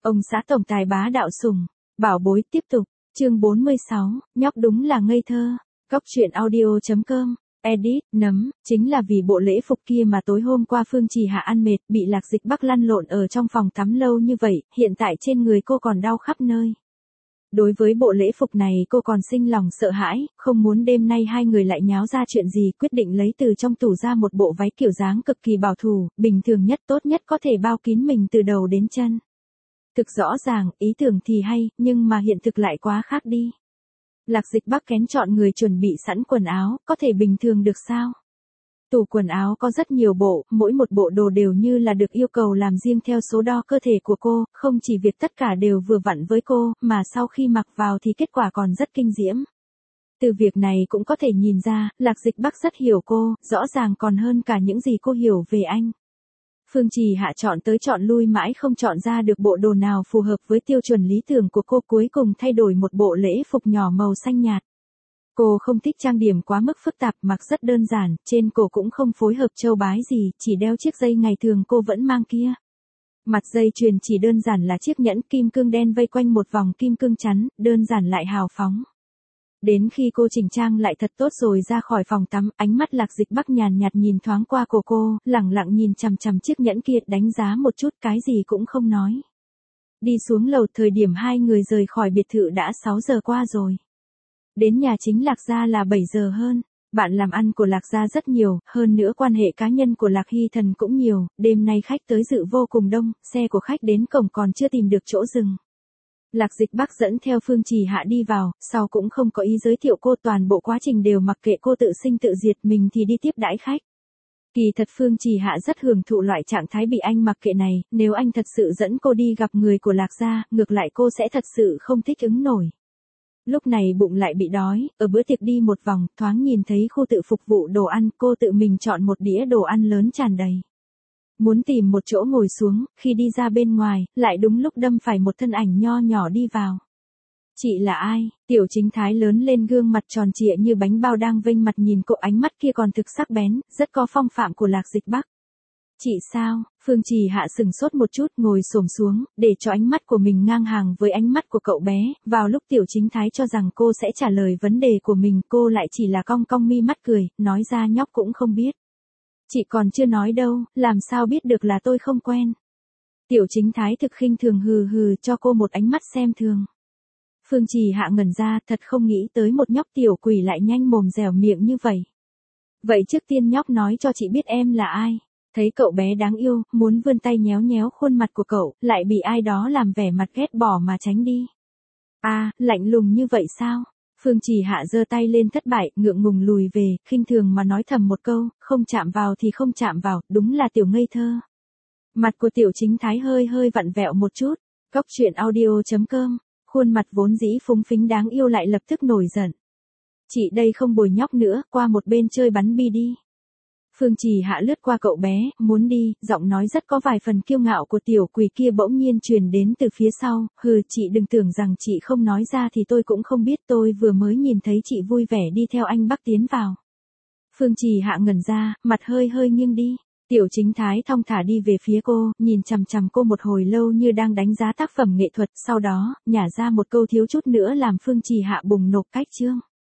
Ông xã tổng tài bá đạo sủng, bảo bối tiếp tục, chương 46, nhóc đúng là ngây thơ. Góc truyện audio.com, edit, nấm, chính là vì bộ lễ phục kia mà tối hôm qua Phương Trì Hạ ăn mệt, bị Lạc Dịch Bắc lăn lộn ở trong phòng tắm lâu như vậy, hiện tại trên người cô còn đau khắp nơi. Đối với bộ lễ phục này cô còn sinh lòng sợ hãi, không muốn đêm nay hai người lại nháo ra chuyện gì, quyết định lấy từ trong tủ ra một bộ váy kiểu dáng cực kỳ bảo thủ, bình thường nhất tốt nhất có thể bao kín mình từ đầu đến chân. Thực rõ ràng, ý tưởng thì hay, nhưng mà hiện thực lại quá khác đi. Lạc Dịch Bắc kén chọn người chuẩn bị sẵn quần áo, có thể bình thường được sao? Tủ quần áo có rất nhiều bộ, mỗi một bộ đồ đều như là được yêu cầu làm riêng theo số đo cơ thể của cô, không chỉ việc tất cả đều vừa vặn với cô, mà sau khi mặc vào thì kết quả còn rất kinh diễm. Từ việc này cũng có thể nhìn ra, Lạc Dịch Bắc rất hiểu cô, rõ ràng còn hơn cả những gì cô hiểu về anh. Phương Trì Hạ chọn tới chọn lui mãi không chọn ra được bộ đồ nào phù hợp với tiêu chuẩn lý tưởng của cô, cuối cùng thay đổi một bộ lễ phục nhỏ màu xanh nhạt. Cô không thích trang điểm quá mức phức tạp, mặc rất đơn giản, trên cổ cũng không phối hợp châu bái gì, chỉ đeo chiếc dây ngày thường cô vẫn mang kia. Mặt dây chuyền chỉ đơn giản là chiếc nhẫn kim cương đen vây quanh một vòng kim cương chắn, đơn giản lại hào phóng. Đến khi cô chỉnh trang lại thật tốt rồi ra khỏi phòng tắm, ánh mắt Lạc Dịch Bắc nhàn nhạt nhìn thoáng qua cô, lẳng lặng nhìn chằm chằm chiếc nhẫn kia, đánh giá một chút, cái gì cũng không nói. Đi xuống lầu, thời điểm hai người rời khỏi biệt thự đã 6 giờ qua rồi. Đến nhà chính Lạc gia là 7 giờ hơn. Bạn làm ăn của Lạc gia rất nhiều, hơn nữa quan hệ cá nhân của Lạc Hy Thần cũng nhiều, đêm nay khách tới dự vô cùng đông, xe của khách đến cổng còn chưa tìm được chỗ dừng. Lạc Dịch Bắc dẫn theo Phương Trì Hạ đi vào, sau cũng không có ý giới thiệu cô, toàn bộ quá trình đều mặc kệ cô tự sinh tự diệt, mình thì đi tiếp đãi khách. Kỳ thật Phương Trì Hạ rất hưởng thụ loại trạng thái bị anh mặc kệ này, nếu anh thật sự dẫn cô đi gặp người của Lạc gia, ngược lại cô sẽ thật sự không thích ứng nổi. Lúc này bụng lại bị đói, ở bữa tiệc đi một vòng, thoáng nhìn thấy khu tự phục vụ đồ ăn, cô tự mình chọn một đĩa đồ ăn lớn tràn đầy. Muốn tìm một chỗ ngồi xuống, khi đi ra bên ngoài, lại đúng lúc đâm phải một thân ảnh nho nhỏ đi vào. Chị là ai? Tiểu Chính Thái lớn lên, gương mặt tròn trịa như bánh bao đang vênh mặt nhìn cô, ánh mắt kia còn thực sắc bén, rất có phong phạm của Lạc Dịch Bắc. Chị sao? Phương Trì Hạ sừng sốt một chút, ngồi xổm xuống, để cho ánh mắt của mình ngang hàng với ánh mắt của cậu bé, vào lúc Tiểu Chính Thái cho rằng cô sẽ trả lời vấn đề của mình, cô lại chỉ là cong cong mi mắt cười, nói ra nhóc cũng không biết. Chị còn chưa nói đâu, làm sao biết được là tôi không quen. Tiểu Chính Thái thực khinh thường hừ hừ cho cô một ánh mắt xem thường. Phương Trì Hạ ngẩn ra, thật không nghĩ tới một nhóc tiểu quỷ lại nhanh mồm dẻo miệng như vậy. Vậy trước tiên nhóc nói cho chị biết em là ai. Thấy cậu bé đáng yêu, muốn vươn tay nhéo nhéo khuôn mặt của cậu, lại bị ai đó làm vẻ mặt ghét bỏ mà tránh đi. À, lạnh lùng như vậy sao? Phương Trì Hạ giơ tay lên thất bại, ngượng ngùng lùi về, khinh thường mà nói thầm một câu, không chạm vào thì không chạm vào, đúng là tiểu ngây thơ. Mặt của Tiểu Chính Thái hơi vặn vẹo một chút. Góc truyện audio.com, khuôn mặt vốn dĩ phúng phính đáng yêu lại lập tức nổi giận. Chị đây không bồi nhóc nữa, qua một bên chơi bắn bi đi. Phương Trì Hạ lướt qua cậu bé, muốn đi, giọng nói rất có vài phần kiêu ngạo của tiểu quỷ kia bỗng nhiên truyền đến từ phía sau, hừ, chị đừng tưởng rằng chị không nói ra thì tôi cũng không biết, tôi vừa mới nhìn thấy chị vui vẻ đi theo anh Bắc tiến vào. Phương Trì Hạ ngẩn ra, mặt hơi nghiêng đi. Tiểu Chính Thái thong thả đi về phía cô, nhìn chằm chằm cô một hồi lâu như đang đánh giá tác phẩm nghệ thuật, sau đó, nhả ra một câu thiếu chút nữa làm Phương Trì Hạ bùng nổ, cách chương.